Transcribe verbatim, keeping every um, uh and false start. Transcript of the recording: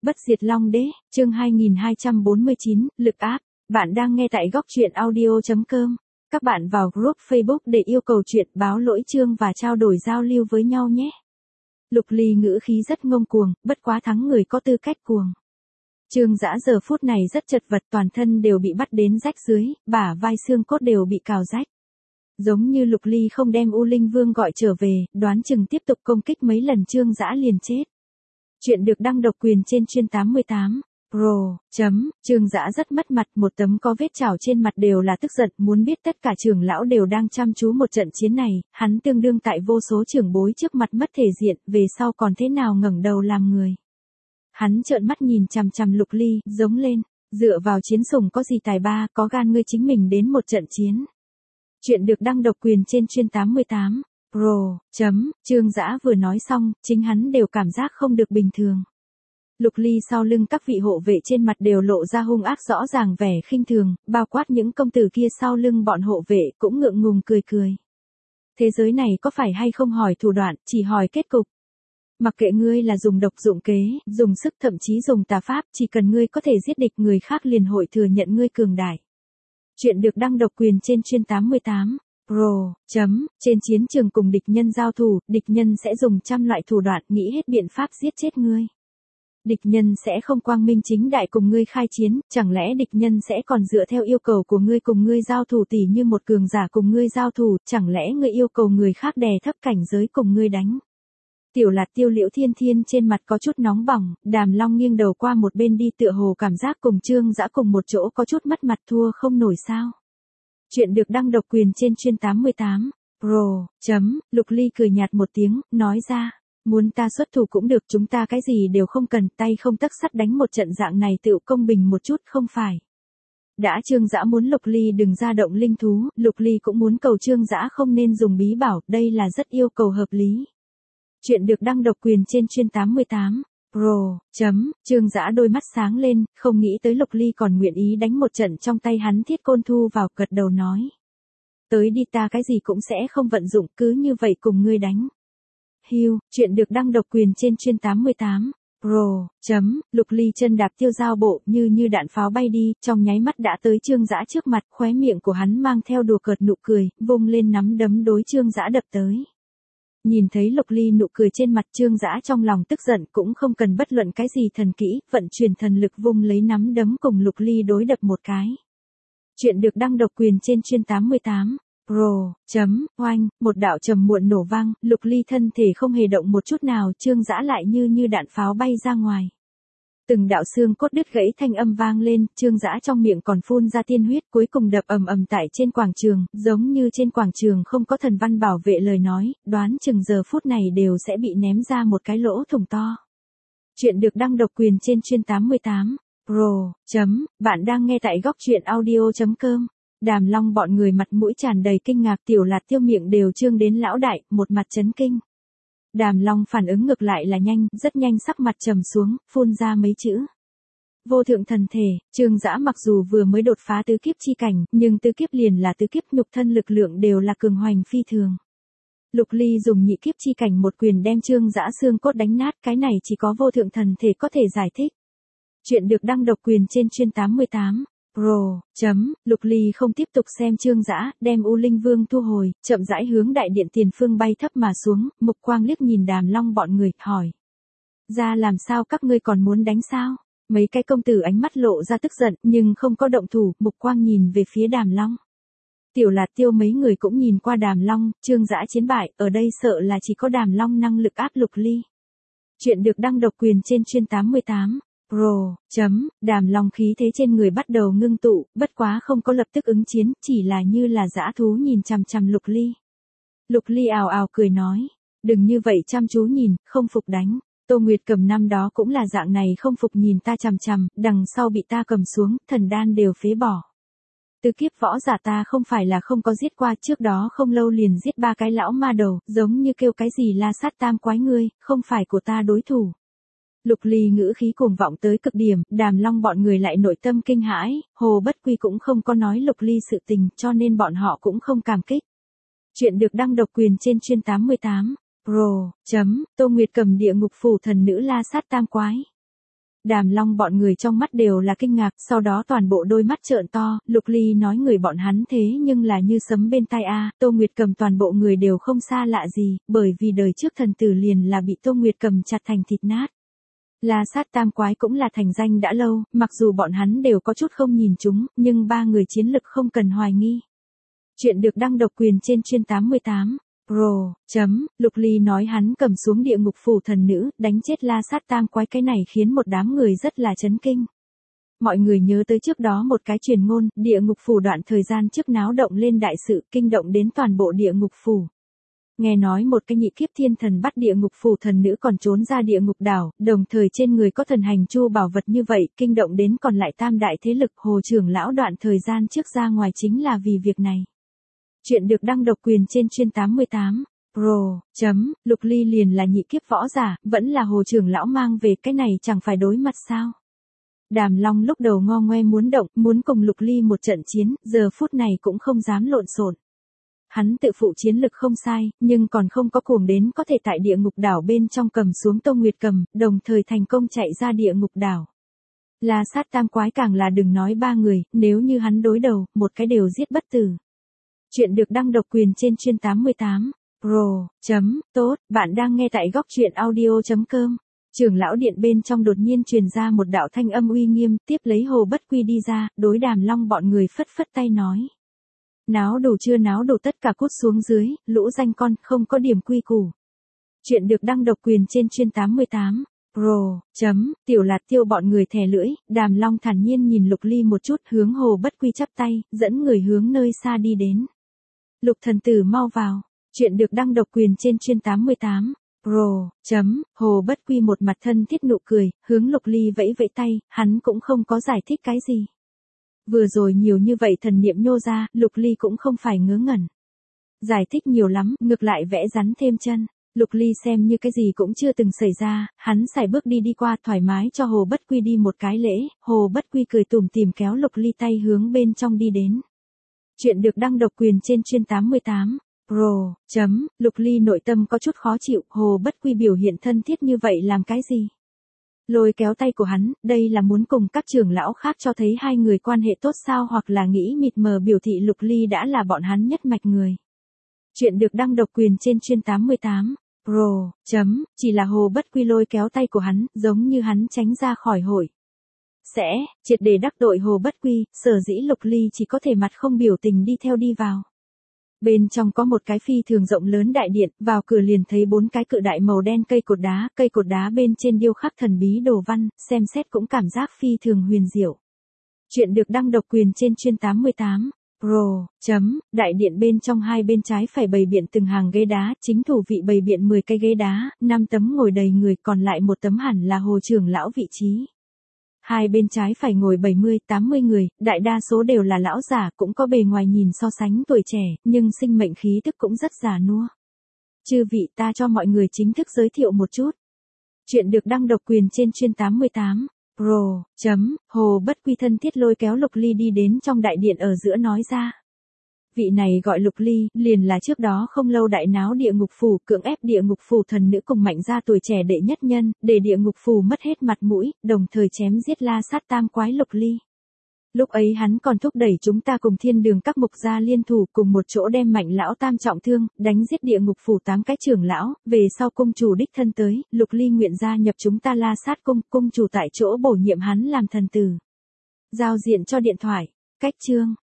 Bất diệt Long Đế, chương hai nghìn hai trăm bốn mươi chín, lực áp. Bạn đang nghe tại góc truyện audio chấm com. Các bạn vào group Facebook để yêu cầu chuyện, báo lỗi chương và trao đổi giao lưu với nhau nhé. Lục Ly ngữ khí rất ngông cuồng, bất quá thắng người có tư cách cuồng. Trương Dã giờ phút này rất chật vật, toàn thân đều bị bắt đến rách dưới, bả vai xương cốt đều bị cào rách. Giống như Lục Ly không đem U Linh Vương gọi trở về, đoán chừng tiếp tục công kích mấy lần Trương Dã liền chết. Chuyện được đăng độc quyền trên chuyên tám mươi tám. Pro, chấm, Trương Dã rất mất mặt, một tấm có vết trào trên mặt đều là tức giận, muốn biết tất cả trưởng lão đều đang chăm chú một trận chiến này, hắn tương đương tại vô số trưởng bối trước mặt mất thể diện, về sau còn thế nào ngẩng đầu làm người. Hắn trợn mắt nhìn chằm chằm Lục Ly, giống lên, dựa vào chiến sủng có gì tài ba, có gan ngươi chính mình đến một trận chiến. Chuyện được đăng độc quyền trên chuyên tám mươi tám. Pro, chấm, Trương Dã vừa nói xong, chính hắn đều cảm giác không được bình thường. Lục Ly sau lưng các vị hộ vệ trên mặt đều lộ ra hung ác rõ ràng vẻ khinh thường, bao quát những công tử kia sau lưng bọn hộ vệ cũng ngượng ngùng cười cười. Thế giới này có phải hay không hỏi thủ đoạn, chỉ hỏi kết cục. Mặc kệ ngươi là dùng độc dụng kế, dùng sức thậm chí dùng tà pháp, chỉ cần ngươi có thể giết địch người khác liền hội thừa nhận ngươi cường đại. Chuyện được đăng độc quyền trên chuyên tám mươi tám. Pro, chấm, trên chiến trường cùng địch nhân giao thủ, địch nhân sẽ dùng trăm loại thủ đoạn nghĩ hết biện pháp giết chết ngươi. Địch nhân sẽ không quang minh chính đại cùng ngươi khai chiến, chẳng lẽ địch nhân sẽ còn dựa theo yêu cầu của ngươi cùng ngươi giao thủ tỉ như một cường giả cùng ngươi giao thủ, chẳng lẽ ngươi yêu cầu người khác đè thấp cảnh giới cùng ngươi đánh. Tiểu Lạt Tiêu Liễu Thiên Thiên trên mặt có chút nóng bỏng, Đàm Long nghiêng đầu qua một bên đi tựa hồ cảm giác cùng Trương Dã cùng một chỗ có chút mất mặt thua không nổi sao. Chuyện được đăng độc quyền trên chuyên tám mươi tám. Pro, chấm, Lục Ly cười nhạt một tiếng, nói ra, muốn ta xuất thủ cũng được, chúng ta cái gì đều không cần, tay không tấc sắt đánh một trận dạng này tự công bình một chút không phải. Đã Trương Dã muốn Lục Ly đừng ra động linh thú, Lục Ly cũng muốn cầu Trương Dã không nên dùng bí bảo, đây là rất yêu cầu hợp lý. Chuyện được đăng độc quyền trên chuyên tám mươi tám. Pro, chấm, Trương Dã đôi mắt sáng lên, không nghĩ tới Lục Ly còn nguyện ý đánh một trận trong tay hắn thiết côn thu vào, gật đầu nói. Tới đi, ta cái gì cũng sẽ không vận dụng, cứ như vậy cùng ngươi đánh. Hiu, chuyện được đăng độc quyền trên chuyên tám mươi tám. Pro, chấm, Lục Ly chân đạp tiêu giao bộ như như đạn pháo bay đi, trong nháy mắt đã tới Trương Dã trước mặt, khóe miệng của hắn mang theo đùa cợt nụ cười, vung lên nắm đấm đối Trương Dã đập tới. Nhìn thấy Lục Ly nụ cười trên mặt Trương Dã trong lòng tức giận cũng không cần bất luận cái gì thần kỹ, vận chuyển thần lực vung lấy nắm đấm cùng Lục Ly đối đập một cái. Chuyện được đăng độc quyền trên chuyên tám mươi tám. Pro, chấm, oanh, một đạo trầm muộn nổ vang, Lục Ly thân thể không hề động một chút nào, Trương Dã lại như như đạn pháo bay ra ngoài. Từng đạo xương cốt đứt gãy thanh âm vang lên, Trương Dã trong miệng còn phun ra tiên huyết, cuối cùng đập ầm ầm tại trên quảng trường, giống như trên quảng trường không có thần văn bảo vệ lời nói, đoán chừng giờ phút này đều sẽ bị ném ra một cái lỗ thủng to. Chuyện được đăng độc quyền trên chuyên tám mươi tám. Pro, chấm, bạn đang nghe tại góc truyện audio chấm com. Đàm Long bọn người mặt mũi tràn đầy kinh ngạc, Tiểu Lạt Tiêu miệng đều trương đến lão đại, một mặt chấn kinh. Đàm Long phản ứng ngược lại là nhanh, rất nhanh sắc mặt trầm xuống, phun ra mấy chữ. Vô thượng thần thể, Trương Dã mặc dù vừa mới đột phá tứ kiếp chi cảnh, nhưng tứ kiếp liền là tứ kiếp, nhục thân lực lượng đều là cường hoành phi thường. Lục Ly dùng nhị kiếp chi cảnh một quyền đem Trương Dã xương cốt đánh nát, cái này chỉ có vô thượng thần thể có thể giải thích. Chuyện được đăng độc quyền trên chuyên tám mươi tám. Pro, chấm, Lục Ly không tiếp tục xem Trương Dã, đem U Linh Vương thu hồi, chậm rãi hướng đại điện tiền phương bay thấp mà xuống, mục quang liếc nhìn Đàm Long bọn người, hỏi. Ra làm sao các ngươi còn muốn đánh sao? Mấy cái công tử ánh mắt lộ ra tức giận, nhưng không có động thủ, mục quang nhìn về phía Đàm Long. Tiểu Lạt Tiêu mấy người cũng nhìn qua Đàm Long, Trương Dã chiến bại, ở đây sợ là chỉ có Đàm Long năng lực áp Lục Ly. Chuyện được đăng độc quyền trên chuyên tám mươi tám. Pro, chấm, Đàm Long khí thế trên người bắt đầu ngưng tụ, bất quá không có lập tức ứng chiến, chỉ là như là dã thú nhìn chằm chằm Lục Ly. Lục Ly ào ào cười nói, đừng như vậy chăm chú nhìn, không phục đánh. Tô Nguyệt Cầm năm đó cũng là dạng này không phục nhìn ta chằm chằm, đằng sau bị ta cầm xuống, thần đan đều phế bỏ. Tứ kiếp võ giả ta không phải là không có giết qua, trước đó không lâu liền giết ba cái lão ma đầu, giống như kêu cái gì la sát tam quái ngươi, không phải của ta đối thủ. Lục Ly ngữ khí cuồng vọng tới cực điểm, Đàm Long bọn người lại nội tâm kinh hãi, Hồ Bất Quy cũng không có nói Lục Ly sự tình, cho nên bọn họ cũng không cảm kích. Chuyện được đăng độc quyền trên chuyên tám mươi tám. Pro, chấm, Tô Nguyệt Cầm địa ngục phủ thần nữ la sát tam quái. Đàm Long bọn người trong mắt đều là kinh ngạc, sau đó toàn bộ đôi mắt trợn to, Lục Ly nói người bọn hắn thế nhưng là như sấm bên tai a, Tô Nguyệt Cầm toàn bộ người đều không xa lạ gì, bởi vì đời trước thần tử liền là bị Tô Nguyệt Cầm chặt thành thịt nát. La Sát Tam Quái cũng là thành danh đã lâu, mặc dù bọn hắn đều có chút không nhìn chúng, nhưng ba người chiến lực không cần hoài nghi. Chuyện được đăng độc quyền trên chuyên tám mươi tám. Pro, chấm, Lục Ly nói hắn cầm xuống địa ngục phủ thần nữ, đánh chết La Sát Tam Quái, cái này khiến một đám người rất là chấn kinh. Mọi người nhớ tới trước đó một cái truyền ngôn, địa ngục phủ đoạn thời gian trước náo động lên đại sự, kinh động đến toàn bộ địa ngục phủ. Nghe nói một cái nhị kiếp thiên thần bắt địa ngục phủ thần nữ còn trốn ra địa ngục đảo, đồng thời trên người có thần hành chu bảo vật như vậy, kinh động đến còn lại tam đại thế lực. Hồ trưởng lão đoạn thời gian trước ra ngoài chính là vì việc này. Chuyện được đăng độc quyền trên chuyên tám mươi tám. Pro, chấm, Lục Ly liền là nhị kiếp võ giả, vẫn là hồ trưởng lão mang về, cái này chẳng phải đối mặt sao. Đàm Long lúc đầu ngo ngoe muốn động, muốn cùng Lục Ly một trận chiến, giờ phút này cũng không dám lộn xộn. Hắn tự phụ chiến lực không sai, nhưng còn không có cuồng đến có thể tại địa ngục đảo bên trong cầm xuống Tô Nguyệt Cầm, đồng thời thành công chạy ra địa ngục đảo. La Sát Tam Quái càng là đừng nói ba người, nếu như hắn đối đầu, một cái đều giết bất tử. Chuyện được đăng độc quyền trên chuyên tám mươi tám. Pro, chấm, tốt, bạn đang nghe tại góc truyện audio chấm com. Trưởng lão điện bên trong đột nhiên truyền ra một đạo thanh âm uy nghiêm, tiếp lấy Hồ Bất Quy đi ra, đối Đàm Long bọn người phất phất tay nói. Náo đủ chưa, náo đủ tất cả cút xuống dưới, lũ danh con, không có điểm quy củ. Chuyện được đăng độc quyền trên chuyên tám mươi tám. Pro, chấm, tiểu lạt tiêu bọn người thè lưỡi, Đàm Long thản nhiên nhìn Lục Ly một chút, hướng Hồ Bất Quy chắp tay, dẫn người hướng nơi xa đi đến. Lục thần tử mau vào. Chuyện được đăng độc quyền trên chuyên tám mươi tám. Pro, chấm, Hồ Bất Quy một mặt thân thiết nụ cười, hướng Lục Ly vẫy vẫy tay, hắn cũng không có giải thích cái gì. Vừa rồi nhiều như vậy thần niệm nhô ra, Lục Ly cũng không phải ngớ ngẩn. Giải thích nhiều lắm, ngược lại vẽ rắn thêm chân. Lục Ly xem như cái gì cũng chưa từng xảy ra, hắn sải bước đi đi qua thoải mái cho Hồ Bất Quy đi một cái lễ, Hồ Bất Quy cười tủm tỉm kéo Lục Ly tay hướng bên trong đi đến. Chuyện được đăng độc quyền trên chuyên tám mươi tám. Pro, chấm, Lục Ly nội tâm có chút khó chịu, Hồ Bất Quy biểu hiện thân thiết như vậy làm cái gì? Lôi kéo tay của hắn, đây là muốn cùng các trưởng lão khác cho thấy hai người quan hệ tốt sao, hoặc là nghĩ mịt mờ biểu thị Lục Ly đã là bọn hắn nhất mạch người. Chuyện được đăng độc quyền trên chuyên tám mươi tám. Pro, chấm, chỉ là Hồ Bất Quy lôi kéo tay của hắn, giống như hắn tránh ra khỏi hội. Sẽ, triệt để đắc tội Hồ Bất Quy, sở dĩ Lục Ly chỉ có thể mặt không biểu tình đi theo đi vào. Bên trong có một cái phi thường rộng lớn đại điện, vào cửa liền thấy bốn cái cự đại màu đen cây cột đá, cây cột đá bên trên điêu khắc thần bí đồ văn, xem xét cũng cảm giác phi thường huyền diệu. Chuyện được đăng độc quyền trên chuyên tám mươi tám. Pro, chấm, đại điện bên trong hai bên trái phải bày biện từng hàng ghế đá, chính thủ vị bày biện mười cái ghế đá, năm tấm ngồi đầy người, còn lại một tấm hẳn là hồ trưởng lão vị trí. Hai bên trái phải ngồi bảy mươi, tám mươi người, đại đa số đều là lão giả, cũng có bề ngoài nhìn so sánh tuổi trẻ, nhưng sinh mệnh khí tức cũng rất già nua. Chư vị, ta cho mọi người chính thức giới thiệu một chút. Chuyện được đăng độc quyền trên chuyên tám mươi tám. Pro, chấm, Hồ Bất Quy thân thiết lôi kéo Lục Ly đi đến trong đại điện ở giữa nói ra. Vị này gọi Lục Ly, liền là trước đó không lâu đại náo địa ngục phủ, cưỡng ép địa ngục phủ thần nữ cùng Mạnh gia tuổi trẻ đệ nhất nhân, để địa ngục phủ mất hết mặt mũi, đồng thời chém giết La Sát Tam Quái Lục Ly. Lúc ấy hắn còn thúc đẩy chúng ta cùng thiên đường các mục gia liên thủ cùng một chỗ đem Mạnh lão tam trọng thương, đánh giết địa ngục phủ tám cái trưởng lão, về sau cung chủ đích thân tới, Lục Ly nguyện gia nhập chúng ta La Sát cung, cung chủ tại chỗ bổ nhiệm hắn làm thần tử. Giao diện cho điện thoại, cách chương.